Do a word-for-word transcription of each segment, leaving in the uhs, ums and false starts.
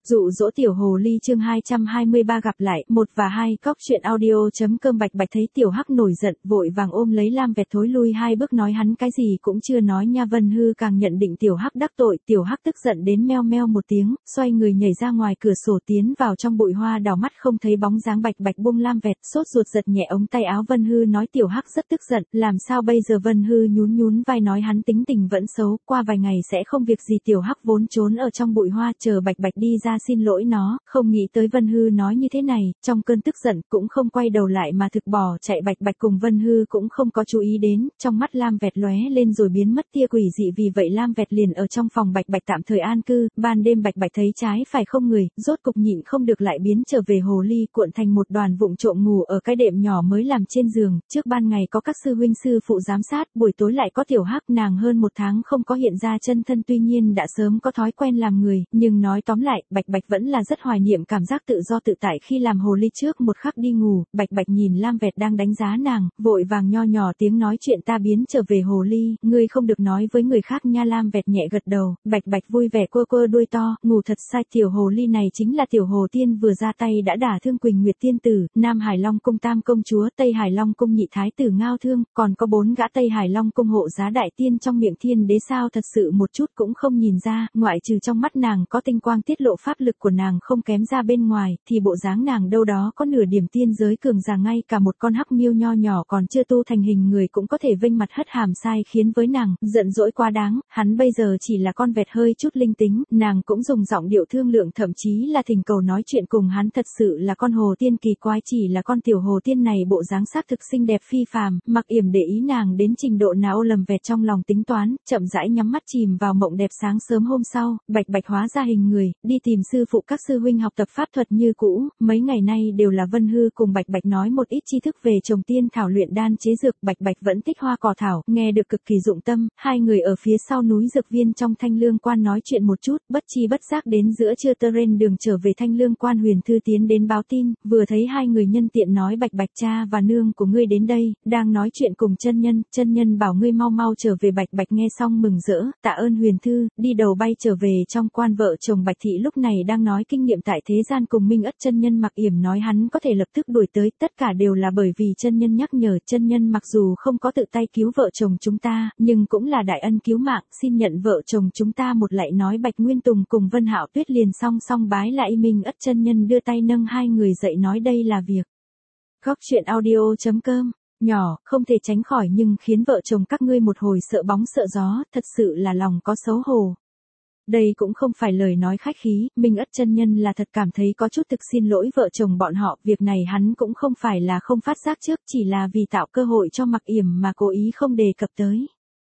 Dụ dỗ tiểu hồ ly chương hai trăm hai mươi ba gặp lại, một và hai, cóc truyện audio.com. Bạch Bạch thấy tiểu hắc nổi giận, vội vàng ôm lấy Lam Vẹt thối lui hai bước nói hắn cái gì cũng chưa nói nha. Vân Hư càng nhận định tiểu hắc đắc tội, tiểu hắc tức giận đến meo meo một tiếng, xoay người nhảy ra ngoài cửa sổ tiến vào trong bụi hoa đào, mắt không thấy bóng dáng. Bạch Bạch buông Lam Vẹt, sốt ruột giật nhẹ ống tay áo Vân Hư nói tiểu hắc rất tức giận, làm sao bây giờ? Vân Hư nhún nhún vai nói hắn tính tình vẫn xấu, qua vài ngày sẽ không việc gì. Tiểu hắc vốn trốn ở trong bụi hoa chờ Bạch Bạch đi ra xin lỗi nó, không nghĩ tới Vân Hư nói như thế này, trong cơn tức giận cũng không quay đầu lại mà thực bỏ chạy. Bạch Bạch cùng Vân Hư cũng không có chú ý đến, trong mắt Lam Vẹt lóe lên rồi biến mất tia quỷ dị, vì vậy Lam Vẹt liền ở trong phòng Bạch Bạch tạm thời an cư. Ban đêm Bạch Bạch thấy trái phải không người, rốt cục nhịn không được lại biến trở về hồ ly, cuộn thành một đoàn vụng trộm ngủ ở cái đệm nhỏ mới làm trên giường. Trước ban ngày có các sư huynh sư phụ giám sát, buổi tối lại có tiểu hắc. Nàng hơn một tháng không có hiện ra chân thân, tuy nhiên đã sớm có thói quen làm người, nhưng nói tóm lại, Bạch Bạch vẫn là rất hoài niệm cảm giác tự do tự tại khi làm hồ ly. Trước một khắc đi ngủ, Bạch Bạch nhìn Lam Vẹt đang đánh giá nàng, vội vàng nho nhỏ tiếng nói chuyện ta biến trở về hồ ly, ngươi không được nói với người khác nha. Lam Vẹt nhẹ gật đầu, Bạch Bạch vui vẻ quơ quơ đuôi to, ngủ thật sai. Tiểu hồ ly này chính là tiểu hồ tiên vừa ra tay đã đả thương Quỳnh Nguyệt tiên tử, Nam Hải Long cung tam công chúa, Tây Hải Long cung nhị thái tử Ngao Thương, còn có bốn gã Tây Hải Long cung hộ giá đại tiên trong miệng thiên đế. Sao thật sự một chút cũng không nhìn ra, ngoại trừ trong mắt nàng có tinh quang tiết lộ pháp lực của nàng không kém ra bên ngoài, thì bộ dáng nàng đâu đó có nửa điểm tiên giới cường giả. Ngay cả một con hắc miêu nho nhỏ còn chưa tu thành hình người cũng có thể vênh mặt hất hàm sai, khiến với nàng giận dỗi quá đáng. Hắn bây giờ chỉ là con vẹt hơi chút linh tính, nàng cũng dùng giọng điệu thương lượng, thậm chí là thỉnh cầu nói chuyện cùng hắn. Thật sự là con hồ tiên kỳ quái, chỉ là con tiểu hồ tiên này bộ dáng xác thực xinh đẹp phi phàm. Mặc Yểm để ý nàng đến trình độ nào lầm vẹt trong lòng tính toán, chậm rãi nhắm mắt chìm vào mộng đẹp. Sáng sớm hôm sau, Bạch Bạch hóa ra hình người, đi tìm sư phụ các sư huynh học tập pháp thuật như cũ. Mấy ngày nay đều là Vân Hư cùng Bạch Bạch nói một ít tri thức về trồng tiên thảo, luyện đan chế dược. Bạch Bạch vẫn thích hoa cỏ thảo, nghe được cực kỳ dụng tâm. Hai người ở phía sau núi dược viên trong Thanh Lương Quan nói chuyện một chút, bất chi bất giác đến giữa trưa trên đường trở về Thanh Lương Quan, Huyền Thư tiến đến báo tin, vừa thấy hai người nhân tiện nói Bạch Bạch cha và nương của ngươi đến đây, đang nói chuyện cùng chân nhân, chân nhân bảo ngươi mau mau trở về. Bạch Bạch nghe xong mừng rỡ, tạ ơn Huyền Thư, đi đầu bay trở về trong quan. Vợ chồng Bạch Thị lúc này đang nói kinh nghiệm tại thế gian cùng Minh Ất chân nhân. Mặc Yểm nói hắn có thể lập tức đuổi tới, tất cả đều là bởi vì chân nhân nhắc nhở. Chân nhân mặc dù không có tự tay cứu vợ chồng chúng ta, nhưng cũng là đại ân cứu mạng, xin nhận vợ chồng chúng ta một lạy. Nói Bạch Nguyên Tùng cùng Vân Hạo Tuyết liền song song bái lại. Minh Ất chân nhân đưa tay nâng hai người dậy nói đây là việc Góc truyện audio.com nhỏ, không thể tránh khỏi, nhưng khiến vợ chồng các ngươi một hồi sợ bóng sợ gió, thật sự là lòng có xấu hổ. Đây cũng không phải lời nói khách khí, Minh Ất chân nhân là thật cảm thấy có chút thực xin lỗi vợ chồng bọn họ. Việc này hắn cũng không phải là không phát giác trước, chỉ là vì tạo cơ hội cho Mặc Yểm mà cố ý không đề cập tới.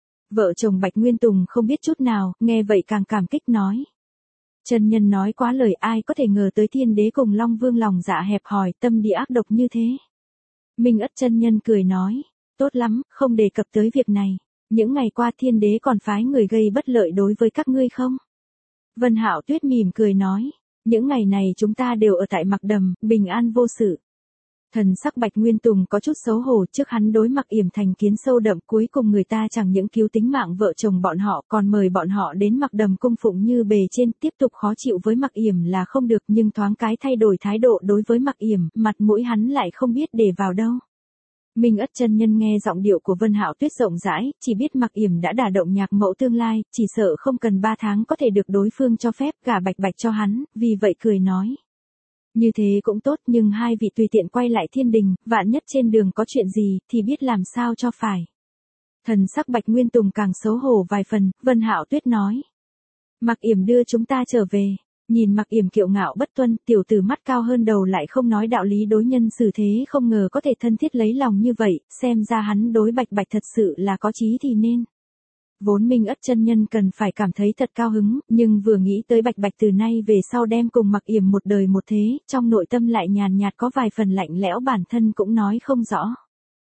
Vợ chồng Bạch Nguyên Tùng không biết chút nào, nghe vậy càng cảm kích nói. Chân nhân nói quá lời, ai có thể ngờ tới thiên đế cùng Long Vương lòng dạ hẹp hòi, tâm địa ác độc như thế. Minh Ất chân nhân cười nói, tốt lắm, không đề cập tới việc này. Những ngày qua thiên đế còn phái người gây bất lợi đối với các ngươi không? Vân Hạo Tuyết mỉm cười nói, những ngày này chúng ta đều ở tại Mặc Đầm, bình an vô sự. Thần sắc Bạch Nguyên Tùng có chút xấu hổ, trước hắn đối Mặc Yểm thành kiến sâu đậm, cuối cùng người ta chẳng những cứu tính mạng vợ chồng bọn họ, còn mời bọn họ đến Mặc Đầm cung phụng như bề trên. Tiếp tục khó chịu với Mặc Yểm là không được, nhưng thoáng cái thay đổi thái độ đối với Mặc Yểm, mặt mũi hắn lại không biết để vào đâu. Minh Ất chân nhân nghe giọng điệu của Vân Hạo Tuyết rộng rãi, chỉ biết Mặc Yểm đã đả động nhạc mẫu tương lai, chỉ sợ không cần ba tháng có thể được đối phương cho phép gả Bạch Bạch cho hắn, vì vậy cười nói. Như thế cũng tốt, nhưng hai vị tùy tiện quay lại thiên đình, vạn nhất trên đường có chuyện gì, thì biết làm sao cho phải. Thần sắc Bạch Nguyên Tùng càng xấu hổ vài phần, Vân Hạo Tuyết nói. Mặc Yểm đưa chúng ta trở về. Nhìn Mặc Yểm kiệu ngạo bất tuân, tiểu tử mắt cao hơn đầu lại không nói đạo lý đối nhân xử thế, không ngờ có thể thân thiết lấy lòng như vậy, xem ra hắn đối Bạch Bạch thật sự là có chí thì nên. Vốn Minh Ất chân nhân cần phải cảm thấy thật cao hứng, nhưng vừa nghĩ tới Bạch Bạch từ nay về sau đem cùng Mặc Yểm một đời một thế, trong nội tâm lại nhàn nhạt có vài phần lạnh lẽo, bản thân cũng nói không rõ.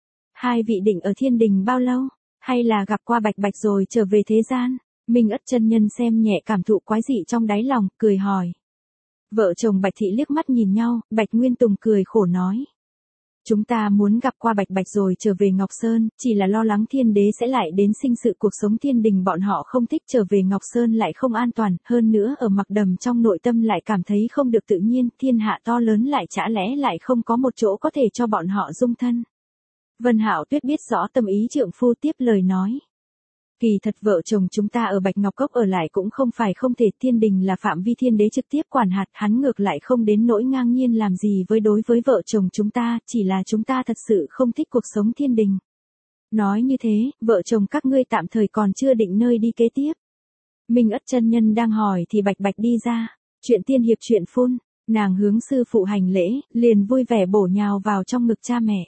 Hai vị định ở thiên đình bao lâu, hay là gặp qua Bạch Bạch rồi trở về thế gian? Minh Ất chân nhân xem nhẹ cảm thụ quái dị trong đáy lòng, cười hỏi. Vợ chồng Bạch Thị liếc mắt nhìn nhau, Bạch Nguyên Tùng cười khổ nói. Chúng ta muốn gặp qua Bạch Bạch rồi trở về Ngọc Sơn, chỉ là lo lắng thiên đế sẽ lại đến sinh sự cuộc sống thiên đình bọn họ không thích trở về Ngọc Sơn lại không an toàn, hơn nữa ở Mặc Đầm trong nội tâm lại cảm thấy không được tự nhiên, thiên hạ to lớn lại chả lẽ lại không có một chỗ có thể cho bọn họ dung thân. Vân Hạo Tuyết biết rõ tâm ý trượng phu tiếp lời nói. Kỳ thật vợ chồng chúng ta ở Bạch Ngọc Cốc ở lại cũng không phải không thể, thiên đình là phạm vi thiên đế trực tiếp quản hạt, hắn ngược lại không đến nỗi ngang nhiên làm gì với đối với vợ chồng chúng ta, chỉ là chúng ta thật sự không thích cuộc sống thiên đình. Nói như thế, vợ chồng các ngươi tạm thời còn chưa định nơi đi kế tiếp. Minh Ất chân nhân đang hỏi thì Bạch Bạch đi ra, chuyện tiên hiệp chuyện phun, nàng hướng sư phụ hành lễ, liền vui vẻ bổ nhào vào trong ngực cha mẹ.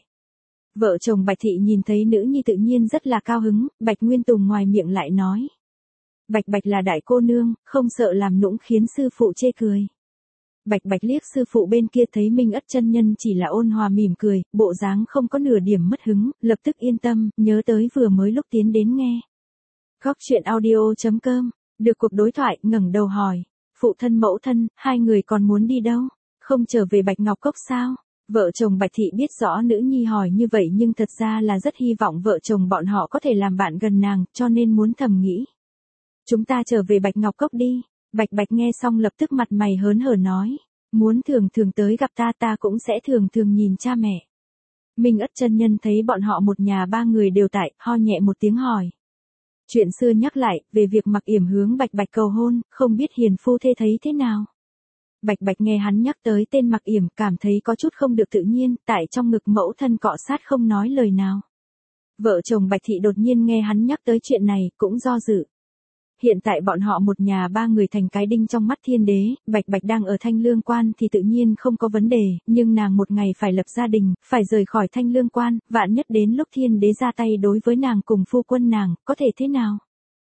Vợ chồng Bạch Thị nhìn thấy nữ nhi tự nhiên rất là cao hứng, Bạch Nguyên Tùng ngoài miệng lại nói. Bạch Bạch là đại cô nương, không sợ làm nũng khiến sư phụ chê cười. Bạch Bạch liếc sư phụ bên kia thấy Minh Ất chân nhân chỉ là ôn hòa mỉm cười, bộ dáng không có nửa điểm mất hứng, lập tức yên tâm, nhớ tới vừa mới lúc tiến đến nghe. Góc truyện audio chấm com, được cuộc đối thoại, ngẩng đầu hỏi. Phụ thân mẫu thân, hai người còn muốn đi đâu? Không trở về Bạch Ngọc Cốc sao? Vợ chồng Bạch Thị biết rõ nữ nhi hỏi như vậy nhưng thật ra là rất hy vọng vợ chồng bọn họ có thể làm bạn gần nàng, cho nên muốn thầm nghĩ. Chúng ta trở về Bạch Ngọc Cốc đi. Bạch Bạch nghe xong lập tức mặt mày hớn hở nói. Muốn thường thường tới gặp ta ta cũng sẽ thường thường nhìn cha mẹ. Minh Ất chân nhân thấy bọn họ một nhà ba người đều tại, ho nhẹ một tiếng hỏi. Chuyện xưa nhắc lại, về việc Mặc Yểm hướng Bạch Bạch cầu hôn, không biết hiền phu thê thấy thế nào. Bạch Bạch nghe hắn nhắc tới tên Mặc Yểm cảm thấy có chút không được tự nhiên, tại trong ngực mẫu thân cọ sát không nói lời nào. Vợ chồng Bạch Thị đột nhiên nghe hắn nhắc tới chuyện này, cũng do dự. Hiện tại bọn họ một nhà ba người thành cái đinh trong mắt thiên đế, Bạch Bạch đang ở Thanh Lương Quan thì tự nhiên không có vấn đề, nhưng nàng một ngày phải lập gia đình, phải rời khỏi Thanh Lương Quan, vạn nhất đến lúc thiên đế ra tay đối với nàng cùng phu quân nàng, có thể thế nào?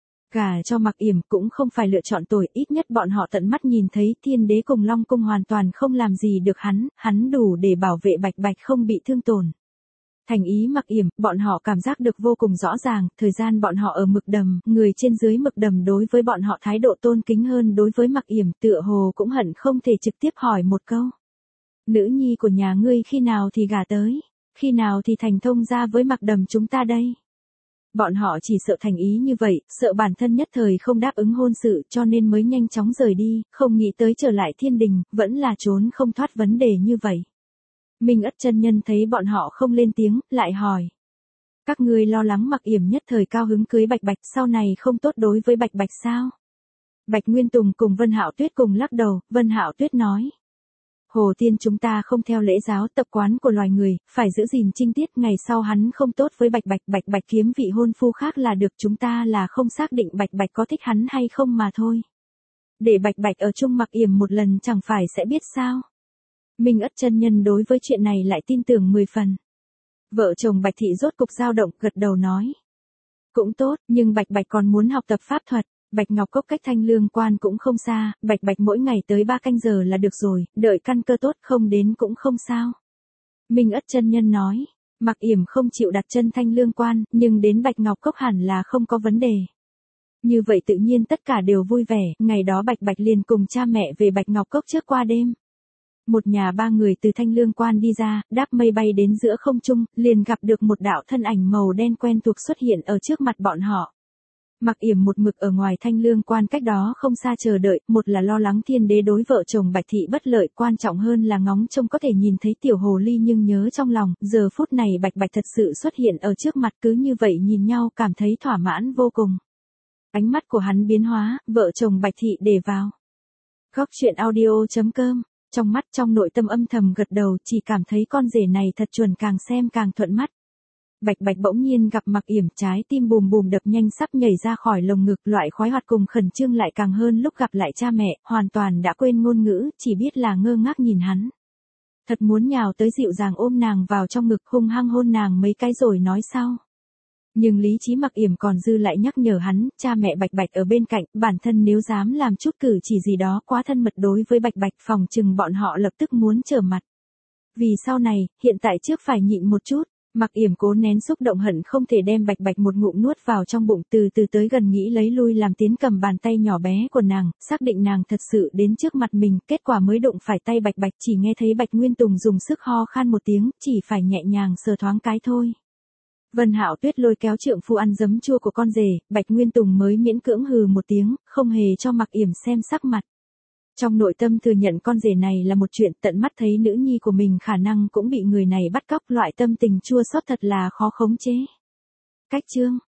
Gả cho Mặc Yểm cũng không phải lựa chọn tồi, ít nhất bọn họ tận mắt nhìn thấy thiên đế cùng Long Cung hoàn toàn không làm gì được hắn, hắn đủ để bảo vệ Bạch Bạch không bị thương tổn. Thành ý Mặc Yểm, bọn họ cảm giác được vô cùng rõ ràng, thời gian bọn họ ở Mực Đầm, người trên dưới Mực Đầm đối với bọn họ thái độ tôn kính hơn đối với Mặc Yểm, tựa hồ cũng hận không thể trực tiếp hỏi một câu. Nữ nhi của nhà ngươi khi nào thì gả tới, khi nào thì thành thông gia với Mạc Đầm chúng ta đây. Bọn họ chỉ sợ thành ý như vậy, sợ bản thân nhất thời không đáp ứng hôn sự cho nên mới nhanh chóng rời đi, không nghĩ tới trở lại thiên đình, vẫn là trốn không thoát vấn đề như vậy. Minh Ất chân nhân thấy bọn họ không lên tiếng, lại hỏi. Các ngươi lo lắng Mặc Yểm nhất thời cao hứng cưới Bạch Bạch sau này không tốt đối với Bạch Bạch sao? Bạch Nguyên Tùng cùng Vân Hạo Tuyết cùng lắc đầu, Vân Hạo Tuyết nói. Hồ tiên chúng ta không theo lễ giáo tập quán của loài người, phải giữ gìn trinh tiết, ngày sau hắn không tốt với Bạch Bạch, Bạch Bạch kiếm vị hôn phu khác là được, chúng ta là không xác định Bạch Bạch có thích hắn hay không mà thôi. Để Bạch Bạch ở chung Mặc Yểm một lần chẳng phải sẽ biết sao. Minh Ất chân nhân đối với chuyện này lại tin tưởng mười phần. Vợ chồng Bạch Thị rốt cục dao động, gật đầu nói. Cũng tốt, nhưng Bạch Bạch còn muốn học tập pháp thuật. Bạch Ngọc Cốc cách Thanh Lương Quan cũng không xa, Bạch Bạch mỗi ngày tới ba canh giờ là được rồi, đợi căn cơ tốt không đến cũng không sao. Minh Ất chân nhân nói, Mặc Yểm không chịu đặt chân Thanh Lương Quan, nhưng đến Bạch Ngọc Cốc hẳn là không có vấn đề. Như vậy tự nhiên tất cả đều vui vẻ, ngày đó Bạch Bạch liền cùng cha mẹ về Bạch Ngọc Cốc trước qua đêm. Một nhà ba người từ Thanh Lương Quan đi ra, đáp mây bay đến giữa không trung, liền gặp được một đạo thân ảnh màu đen quen thuộc xuất hiện ở trước mặt bọn họ. Mặc Yểm một mực ở ngoài Thanh Lương Quan cách đó không xa chờ đợi, một là lo lắng thiên đế đối vợ chồng Bạch Thị bất lợi, quan trọng hơn là ngóng trông có thể nhìn thấy tiểu hồ ly nhưng nhớ trong lòng, giờ phút này Bạch Bạch thật sự xuất hiện ở trước mặt, cứ như vậy nhìn nhau cảm thấy thỏa mãn vô cùng. Ánh mắt của hắn biến hóa, vợ chồng Bạch Thị để vào. Góc truyện audio chấm com, trong mắt trong nội tâm âm thầm gật đầu, chỉ cảm thấy con rể này thật chuẩn, càng xem càng thuận mắt. Bạch Bạch bỗng nhiên gặp Mặc Yểm, trái tim bùm bùm đập nhanh sắp nhảy ra khỏi lồng ngực, loại khoái hoạt cùng khẩn trương lại càng hơn lúc gặp lại cha mẹ, hoàn toàn đã quên ngôn ngữ, chỉ biết là ngơ ngác nhìn hắn. Thật muốn nhào tới dịu dàng ôm nàng vào trong ngực, hung hăng hôn nàng mấy cái rồi nói sau. Nhưng lý trí Mặc Yểm còn dư lại nhắc nhở hắn, cha mẹ Bạch Bạch ở bên cạnh, bản thân nếu dám làm chút cử chỉ gì đó quá thân mật đối với Bạch Bạch, phòng chừng bọn họ lập tức muốn trở mặt. Vì sau này, hiện tại trước phải nhịn một chút. Mặc Yểm cố nén xúc động hận không thể đem Bạch Bạch một ngụm nuốt vào trong bụng, từ từ tới gần nghĩ lấy lui làm tiến cầm bàn tay nhỏ bé của nàng, xác định nàng thật sự đến trước mặt mình, kết quả mới đụng phải tay Bạch Bạch, chỉ nghe thấy Bạch Nguyên Tùng dùng sức ho khan một tiếng, chỉ phải nhẹ nhàng sờ thoáng cái thôi. Vân Hạo Tuyết lôi kéo trượng phu ăn giấm chua của con rể, Bạch Nguyên Tùng mới miễn cưỡng hừ một tiếng, không hề cho Mặc Yểm xem sắc mặt. Trong nội tâm thừa nhận con rể này là một chuyện, tận mắt thấy nữ nhi của mình khả năng cũng bị người này bắt cóc, loại tâm tình chua xót thật là khó khống chế. Cách chương